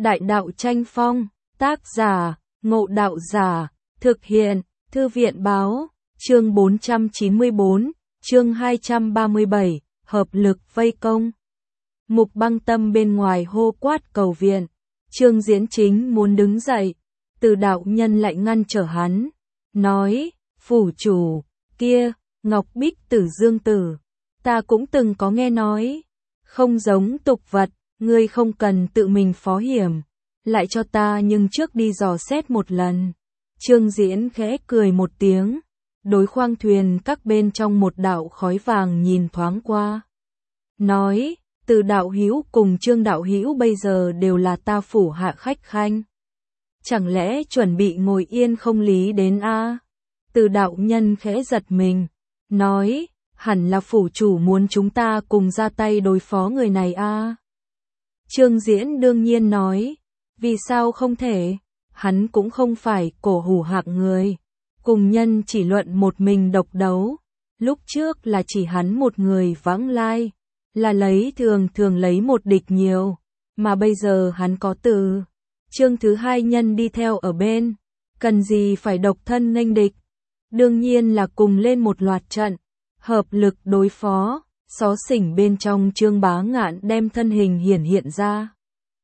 Đại đạo tranh phong, tác giả, Ngộ Đạo Giả, thực hiện, Thư viện báo, chương 494, chương 237, hợp lực vây công. Mục Băng Tâm bên ngoài hô quát cầu viện, Trương Diễn chính muốn đứng dậy, Từ đạo nhân lại ngăn trở hắn, nói, phủ chủ, kia, Ngọc Bích Tử Dương Tử, ta cũng từng có nghe nói, không giống tục vật, ngươi không cần tự mình phó hiểm, lại cho ta nhưng trước đi dò xét một lần. Trương Diễn khẽ cười một tiếng, đối khoang thuyền các bên trong một đạo khói vàng nhìn thoáng qua. Nói, Từ đạo hữu cùng Trương đạo hữu bây giờ đều là ta phủ hạ khách khanh. Chẳng lẽ chuẩn bị ngồi yên không lý đến a? Từ đạo nhân khẽ giật mình, nói, hẳn là phủ chủ muốn chúng ta cùng ra tay đối phó người này a. Trương Diễn đương nhiên nói, vì sao không thể, hắn cũng không phải cổ hủ hạng người, cùng nhân chỉ luận một mình độc đấu, lúc trước là chỉ hắn một người vãng lai, là thường lấy một địch nhiều, mà bây giờ hắn có Từ Trương thứ hai nhân đi theo ở bên, cần gì phải độc thân nghênh địch, đương nhiên là cùng lên một loạt trận, hợp lực đối phó. Xó xỉnh bên trong Trương Bá Ngạn đem thân hình hiện ra.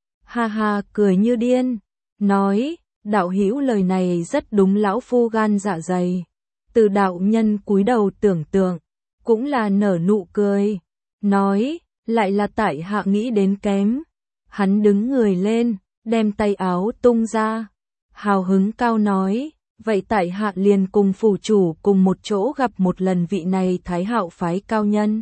Ha ha cười như điên, nói, đạo hữu lời này rất đúng lão phu gan dạ dày. Từ đạo nhân cúi đầu tưởng tượng, cũng là nở nụ cười, nói, lại là tại hạ nghĩ đến kém. Hắn đứng người lên, đem tay áo tung ra, hào hứng cao nói, vậy tại hạ liền cùng phủ chủ cùng một chỗ gặp một lần vị này Thái Hạo phái cao nhân.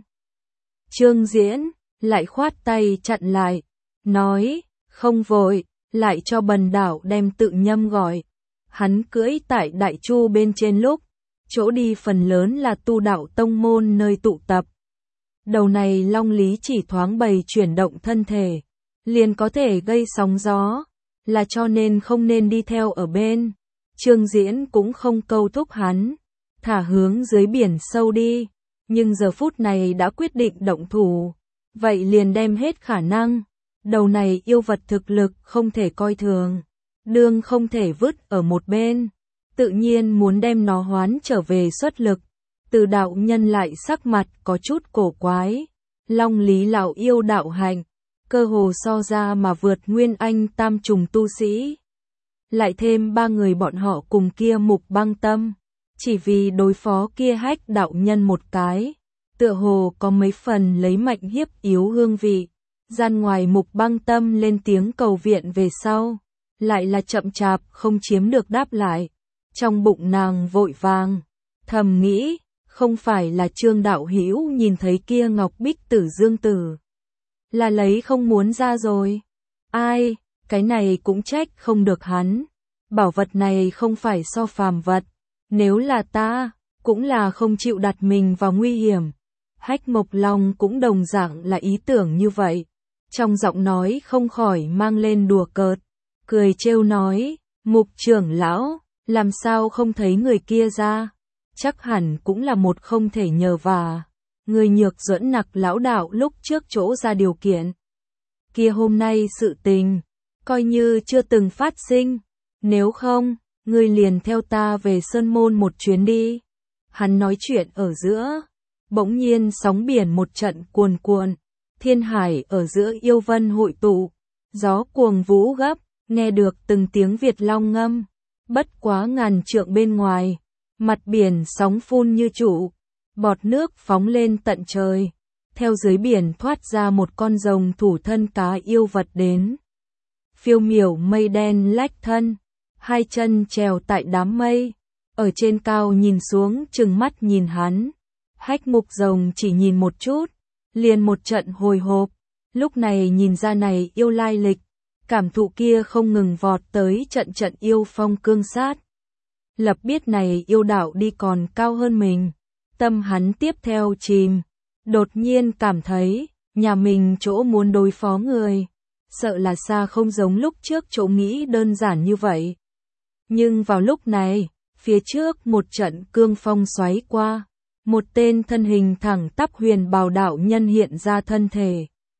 Trương Diễn lại khoát tay chặn lại, nói, không vội, lại cho bần đạo đem tự nhâm gọi. Hắn cưỡi tại Đại Chu bên trên lúc, chỗ đi phần lớn là tu đạo tông môn nơi tụ tập. Đầu này long lý chỉ thoáng bày chuyển động thân thể, liền có thể gây sóng gió, là cho nên không nên đi theo ở bên. Trương Diễn cũng không câu thúc hắn, thả hướng dưới biển sâu đi. Nhưng giờ phút này đã quyết định động thủ, vậy liền đem hết khả năng, đầu này yêu vật thực lực không thể coi thường, đương không thể vứt ở một bên, tự nhiên muốn đem nó hoán trở về xuất lực. Từ đạo nhân lại sắc mặt có chút cổ quái, long lý lão yêu đạo hạnh, cơ hồ so ra mà vượt nguyên anh tam trùng tu sĩ. Lại thêm ba người bọn họ cùng kia Mục Băng Tâm. Chỉ vì đối phó kia Hách đạo nhân một cái, tựa hồ có mấy phần lấy mạnh hiếp yếu hương vị. Gian ngoài Mục Băng Tâm lên tiếng cầu viện về sau, lại là chậm chạp không chiếm được đáp lại. Trong bụng nàng vội vàng, thầm nghĩ, không phải là Trương đạo hữu nhìn thấy kia Ngọc Bích Tử Dương Tử, là lấy không muốn ra rồi. Ai, cái này cũng trách không được hắn. Bảo vật này không phải so phàm vật. Nếu là ta, cũng là không chịu đặt mình vào nguy hiểm. Hách Mộc Long cũng đồng dạng là ý tưởng như vậy. Trong giọng nói không khỏi mang lên đùa cợt. Cười trêu nói, Mục trưởng lão, làm sao không thấy người kia ra? Chắc hẳn cũng là một không thể nhờ vả. Người nhược duẫn nặc lão đạo lúc trước chỗ ra điều kiện. Kia hôm nay sự tình, coi như chưa từng phát sinh. Nếu không, ngươi liền theo ta về Sơn Môn một chuyến đi. Hắn nói chuyện ở giữa, bỗng nhiên sóng biển một trận cuồn cuộn, thiên hải ở giữa yêu vân hội tụ, gió cuồng vũ gấp, nghe được từng tiếng Việt long ngâm, bất quá ngàn trượng bên ngoài, mặt biển sóng phun như trụ, bọt nước phóng lên tận trời, theo dưới biển thoát ra một con rồng thủ thân cá yêu vật đến. Phiêu miểu mây đen lách thân, hai chân trèo tại đám mây, ở trên cao nhìn xuống trừng mắt nhìn hắn. Hách Mục rồng chỉ nhìn một chút, liền một trận hồi hộp, lúc này nhìn ra này yêu lai lịch, cảm thụ kia không ngừng vọt tới trận yêu phong cương sát. Lập biết này yêu đạo đi còn cao hơn mình, tâm hắn tiếp theo chìm, đột nhiên cảm thấy, nhà mình chỗ muốn đối phó người, sợ là xa không giống lúc trước chỗ nghĩ đơn giản như vậy. Nhưng vào lúc này, phía trước một trận cương phong xoáy qua, một tên thân hình thẳng tắp huyền bào đạo nhân hiện ra thân thể.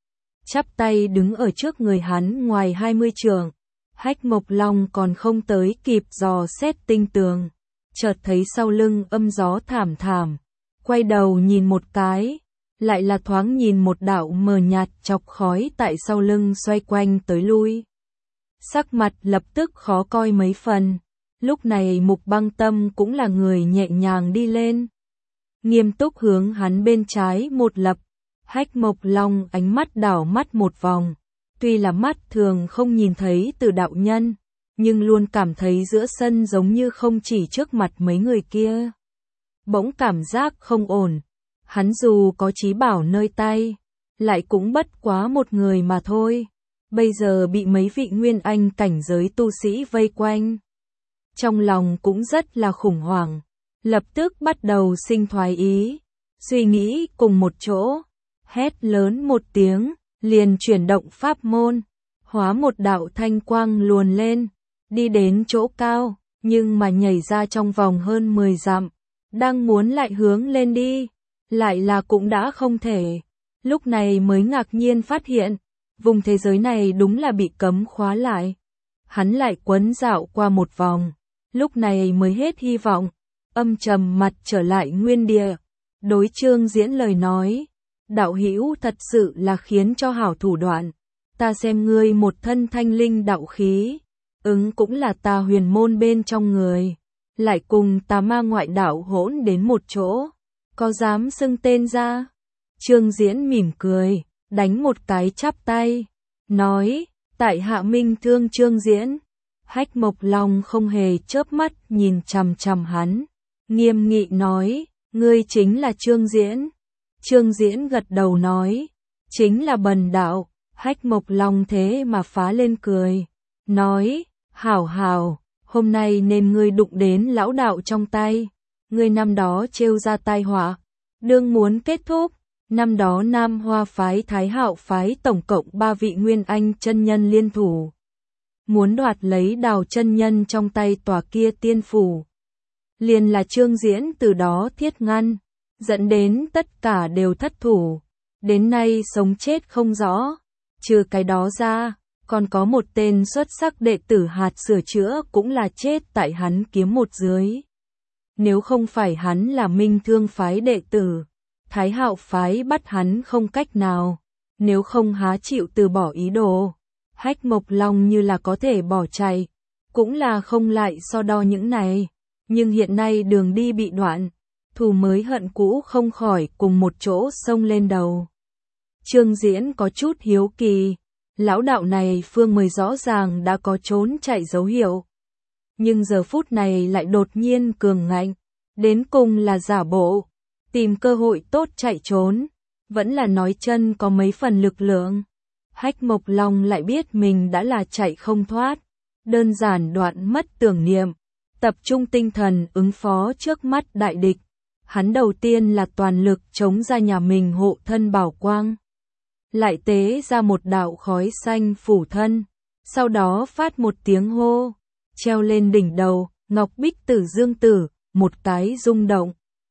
chắp tay đứng ở trước người hắn ngoài 20 trượng. Hách Mộc Long còn không tới kịp dò xét tinh tường, chợt thấy sau lưng âm gió thảm thảm, quay đầu nhìn một cái, lại là thoáng nhìn một đạo mờ nhạt chọc khói tại sau lưng xoay quanh tới lui. Sắc mặt lập tức khó coi mấy phần, lúc này Mục Băng Tâm cũng là người nhẹ nhàng đi lên, nghiêm túc hướng hắn bên trái một lập. Hách Mộc Long ánh mắt đảo mắt một vòng, tuy là mắt thường không nhìn thấy Từ đạo nhân, nhưng luôn cảm thấy giữa sân giống như không chỉ trước mặt mấy người kia. Bỗng cảm giác không ổn, hắn dù có trí bảo nơi tay, lại cũng bất quá một người mà thôi, bây giờ bị mấy vị nguyên anh cảnh giới tu sĩ vây quanh. Trong lòng cũng rất là khủng hoảng, lập tức bắt đầu sinh thoái ý, suy nghĩ cùng một chỗ, hét lớn một tiếng, liền chuyển động pháp môn, hóa một đạo thanh quang luồn lên, đi đến chỗ cao, nhưng mà nhảy ra trong vòng hơn 10 dặm, đang muốn lại hướng lên đi, lại là cũng đã không thể. Lúc này mới ngạc nhiên phát hiện, vùng thế giới này đúng là bị cấm khóa lại. Hắn lại quấn dạo qua một vòng, lúc này mới hết hy vọng, âm trầm mặt trở lại nguyên địa, đối Trương Diễn lời nói. Đạo hữu thật sự là khiến cho hảo thủ đoạn, ta xem ngươi một thân thanh linh đạo khí, cũng là ta huyền môn bên trong người, lại cùng tà ma ngoại đạo hỗn đến một chỗ, có dám xưng tên ra? Trương Diễn mỉm cười, đánh một cái chắp tay, nói, tại hạ minh thương Trương Diễn. Hách Mộc Long không hề chớp mắt nhìn chằm chằm hắn, nghiêm nghị nói, ngươi chính là Trương Diễn. Trương Diễn gật đầu nói, chính là bần đạo. Hách Mộc Long thế mà phá lên cười, nói, hảo hảo, hôm nay nên ngươi đụng đến lão đạo trong tay, ngươi năm đó trêu ra tai họa, đương muốn kết thúc. Năm đó Nam Hoa phái Thái Hạo phái tổng cộng 3 vị nguyên anh chân nhân liên thủ, muốn đoạt lấy Đào chân nhân trong tay tòa kia tiên phủ. Liền là Trương Diễn từ đó thiết ngăn, dẫn đến tất cả đều thất thủ, đến nay sống chết không rõ. Trừ cái đó ra, còn có một tên xuất sắc đệ tử hạt sửa chữa cũng là chết tại hắn kiếm một dưới. Nếu không phải hắn là Minh Thương phái đệ tử, Thái Hạo phái bắt hắn không cách nào, nếu không há chịu từ bỏ ý đồ. Hách Mộc Long như là có thể bỏ chạy, cũng là không lại so đo những này, nhưng hiện nay đường đi bị đoạn, thù mới hận cũ không khỏi cùng một chỗ xông lên đầu. Trương Diễn có chút hiếu kỳ, lão đạo này phương mới rõ ràng đã có trốn chạy dấu hiệu, nhưng giờ phút này lại đột nhiên cường ngạnh, đến cùng là giả bộ, tìm cơ hội tốt chạy trốn, vẫn là nói chân có mấy phần lực lượng. Hách Mộc Long lại biết mình đã là chạy không thoát, đơn giản đoạn mất tưởng niệm, tập trung tinh thần ứng phó trước mắt đại địch. Hắn đầu tiên là toàn lực chống ra nhà mình hộ thân bảo quang, lại tế ra một đạo khói xanh phủ thân, sau đó phát một tiếng hô, treo lên đỉnh đầu, Ngọc Bích Tử Dương Tử, một cái rung động,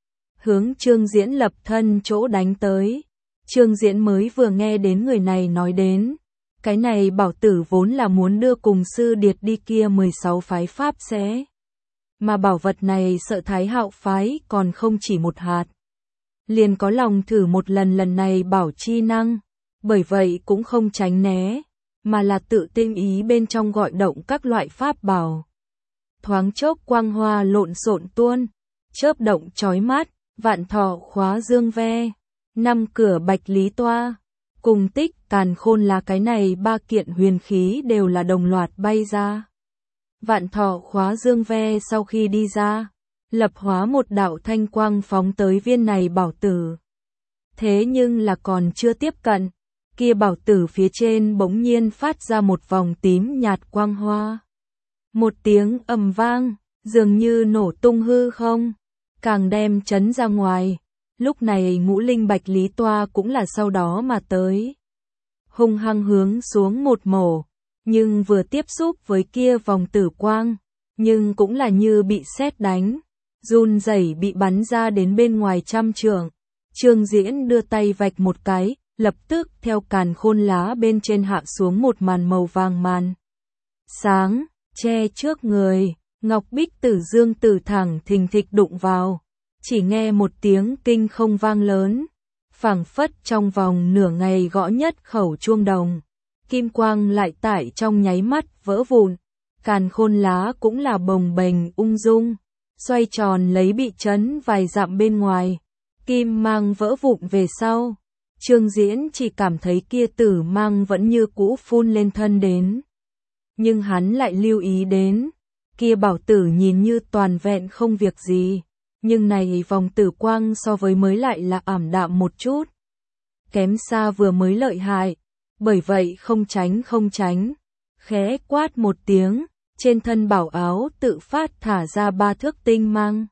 hướng Trương Diễn lập thân chỗ đánh tới. Trương Diễn mới vừa nghe đến người này nói đến, cái này bảo tử vốn là muốn đưa cùng sư điệt đi kia 16 phái pháp xé, mà bảo vật này sợ Thái Hạo phái còn không chỉ một hạt, liền có lòng thử một lần này bảo chi năng, bởi vậy cũng không tránh né, mà là tự tinh ý bên trong gọi động các loại pháp bảo. Thoáng chốc quang hoa lộn xộn tuôn, chớp động chói mắt, vạn thọ khóa dương ve, 5 cửa bạch lý toa, cùng tích càn khôn là cái này 3 kiện huyền khí đều là đồng loạt bay ra. Vạn thọ khóa dương ve sau khi đi ra, lập hóa một đạo thanh quang phóng tới viên này bảo tử. Thế nhưng là còn chưa tiếp cận, kia bảo tử phía trên bỗng nhiên phát ra một vòng tím nhạt quang hoa. Một tiếng ầm vang, dường như nổ tung hư không, càng đem chấn ra ngoài. Lúc này ngũ linh bạch lý toa cũng là sau đó mà tới, hung hăng hướng xuống một mổ, nhưng vừa tiếp xúc với kia vòng tử quang, nhưng cũng là như bị sét đánh, run rẩy bị bắn ra đến bên ngoài trăm trượng. Trương Diễn đưa tay vạch một cái, lập tức theo càn khôn lá bên trên hạ xuống một màn màu vàng màn sáng, che trước người, Ngọc Bích Tử Dương Tử thẳng thình thịch đụng vào, chỉ nghe một tiếng kinh không vang lớn, phảng phất trong vòng nửa ngày gõ nhất khẩu chuông đồng, kim quang lại tại trong nháy mắt vỡ vụn, càn khôn lá cũng là bồng bềnh ung dung, xoay tròn lấy bị chấn vài dặm bên ngoài, kim mang vỡ vụn về sau. Trương Diễn chỉ cảm thấy kia tử mang vẫn như cũ phun lên thân đến. Nhưng hắn lại lưu ý đến, kia bảo tử nhìn như toàn vẹn không việc gì, nhưng này vòng tử quang so với mới lại là ảm đạm một chút. Kém xa vừa mới lợi hại, bởi vậy không tránh, khẽ quát một tiếng, trên thân bảo áo tự phát thả ra 3 thước tinh mang.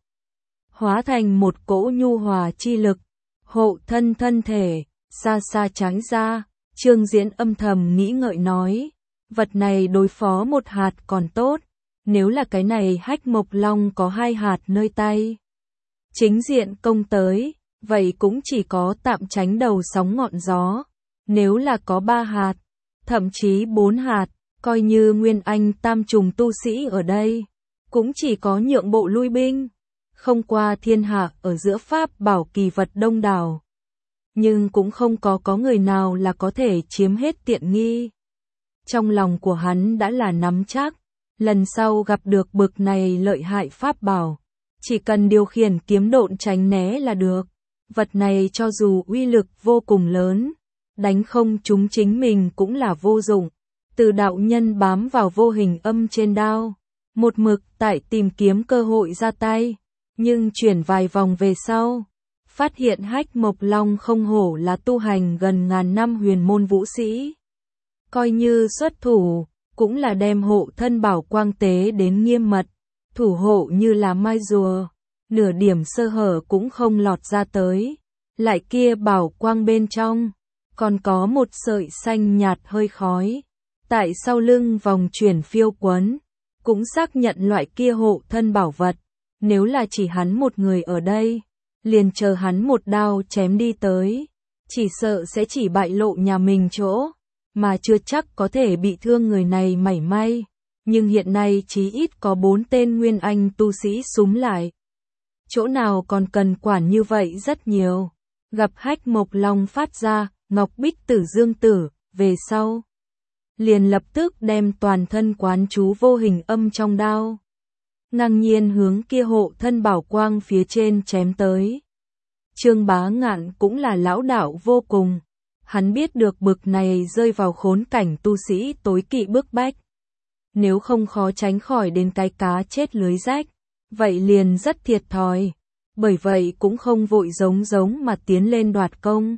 Hóa thành một cỗ nhu hòa chi lực, hộ thân thân thể, xa xa tránh ra, Trương Diễn âm thầm nghĩ ngợi nói, vật này đối phó 1 hạt còn tốt, nếu là cái này Hách Mộc Long có 2 hạt nơi tay. Chính diện công tới, vậy cũng chỉ có tạm tránh đầu sóng ngọn gió, nếu là có 3 hạt, thậm chí 4 hạt, coi như Nguyên Anh tam trùng tu sĩ ở đây, cũng chỉ có nhượng bộ lui binh, không qua thiên hạ ở giữa pháp bảo kỳ vật đông đảo. Nhưng cũng không có người nào là có thể chiếm hết tiện nghi. Trong lòng của hắn đã là nắm chắc, lần sau gặp được bực này lợi hại pháp bảo, chỉ cần điều khiển kiếm độn tránh né là được. Vật này cho dù uy lực vô cùng lớn, đánh không trúng chính mình cũng là vô dụng. Từ đạo nhân bám vào vô hình âm trên đao, một mực tại tìm kiếm cơ hội ra tay, nhưng chuyển vài vòng về sau, phát hiện Hách Mộc Long không hổ là tu hành gần ngàn năm huyền môn vũ sĩ. Coi như xuất thủ, cũng là đem hộ thân bảo quang tế đến nghiêm mật, thủ hộ như là mai rùa, nửa điểm sơ hở cũng không lọt ra tới. Lại kia bảo quang bên trong, còn có một sợi xanh nhạt hơi khói, tại sau lưng vòng chuyển phiêu quấn, cũng xác nhận loại kia hộ thân bảo vật, nếu là chỉ hắn một người ở đây, liền chờ hắn một đao chém đi tới, chỉ sợ sẽ chỉ bại lộ nhà mình chỗ, mà chưa chắc có thể bị thương người này mảy may, nhưng hiện nay chí ít có 4 tên Nguyên Anh tu sĩ xúm lại. Chỗ nào còn cần quản như vậy rất nhiều, gặp Hách Mộc Long phát ra, Ngọc Bích Tử Dương Tử, về sau. Liền lập tức đem toàn thân quán chú vô hình âm trong đao. Ngang nhiên hướng kia hộ thân bảo quang phía trên chém tới. Trương Bá Ngạn cũng là lão đạo vô cùng. Hắn biết được bực này rơi vào khốn cảnh tu sĩ tối kỵ bức bách. Nếu không khó tránh khỏi đến cái cá chết lưới rách, vậy liền rất thiệt thòi. Bởi vậy cũng không vội giống mà tiến lên đoạt công,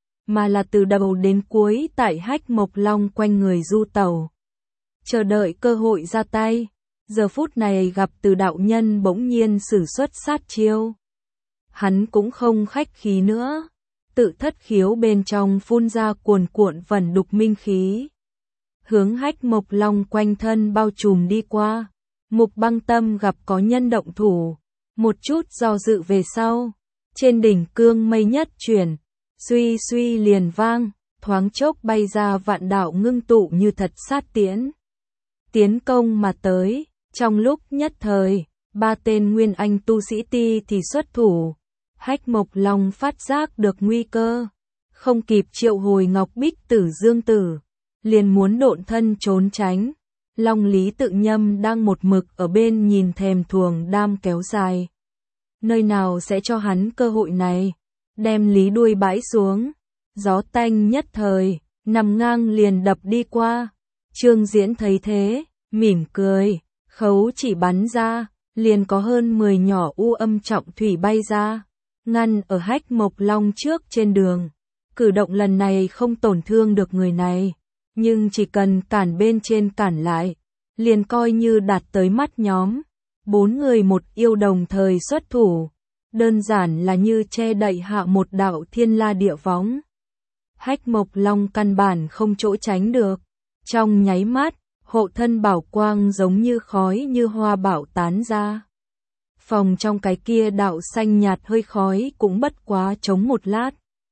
mà là từ đầu đến cuối tại Hách Mộc Long quanh người du tẩu, chờ đợi cơ hội ra tay. Giờ phút này gặp Từ đạo nhân bỗng nhiên sử xuất sát chiêu, hắn cũng không khách khí nữa, tự thất khiếu bên trong phun ra cuồn cuộn vẩn đục minh khí, hướng Hách Mộc Long quanh thân bao trùm đi qua. Mục Băng Tâm gặp có nhân động thủ, một chút do dự về sau, trên đỉnh cương mây nhất chuyển, suy suy liền vang, thoáng chốc bay ra vạn đạo ngưng tụ như thật sát tiễn. Tiến công mà tới, trong lúc nhất thời, 3 tên Nguyên Anh tu sĩ ti thì xuất thủ. Hách Mộc Long phát giác được nguy cơ, không kịp triệu hồi Ngọc Bích Tử Dương Tử, liền muốn độn thân trốn tránh. Long Lý Tự Nhâm đang một mực ở bên nhìn thèm thuồng đam kéo dài. Nơi nào sẽ cho hắn cơ hội này, đem lý đuôi bãi xuống, gió tanh nhất thời, nằm ngang liền đập đi qua. Trương Diễn thấy thế, mỉm cười, khấu chỉ bắn ra, liền có hơn 10 nhỏ u âm trọng thủy bay ra, ngăn ở Hách Mộc Long trước trên đường. Cử động lần này không tổn thương được người này, nhưng chỉ cần cản bên trên cản lại, liền coi như đạt tới mắt nhóm. 4 người một yêu đồng thời xuất thủ, đơn giản là như che đậy hạ một đạo thiên la địa võng. Hách Mộc Long căn bản không chỗ tránh được, trong nháy mắt, hộ thân bảo quang giống như khói như hoa bão tán ra. Phòng trong cái kia đạo xanh nhạt hơi khói cũng bất quá chống một lát,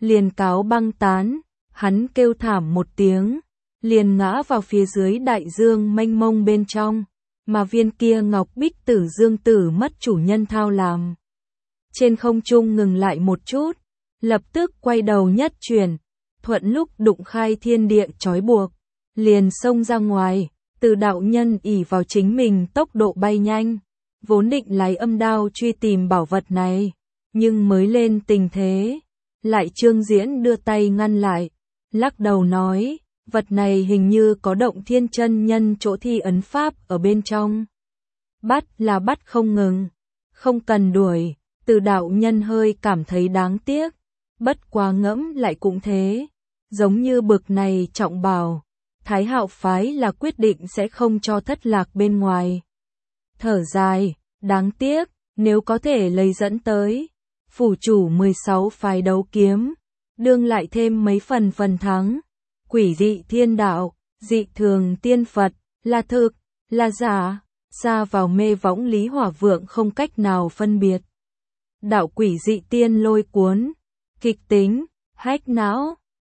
liền cáo băng tán, hắn kêu thảm một tiếng, liền ngã vào phía dưới đại dương mênh mông bên trong, mà viên kia ngọc bích tử dương tử mất chủ nhân thao làm. Trên không trung ngừng lại một chút, lập tức quay đầu nhất chuyển, thuận lúc đụng khai thiên địa trói buộc, liền xông ra ngoài, Từ đạo nhân ỷ vào chính mình tốc độ bay nhanh, vốn định lấy âm đao truy tìm bảo vật này, nhưng mới lên tình thế, lại Trương Diễn đưa tay ngăn lại, lắc đầu nói, vật này hình như có Động Thiên chân nhân chỗ thi ấn pháp ở bên trong. Bắt là bắt không ngừng, không cần đuổi. Từ đạo nhân hơi cảm thấy đáng tiếc, bất quá ngẫm lại cũng thế, giống như bực này trọng bảo, Thái Hạo phái là quyết định sẽ không cho thất lạc bên ngoài. Thở dài, đáng tiếc, nếu có thể lấy dẫn tới, phủ chủ 16 phái đấu kiếm, đương lại thêm mấy phần thắng, quỷ dị thiên đạo, dị thường tiên Phật, là thực, là giả, xa vào mê võng Lý Hỏa Vượng không cách nào phân biệt. Đạo quỷ dị tiên lôi cuốn, kịch tính, hách não,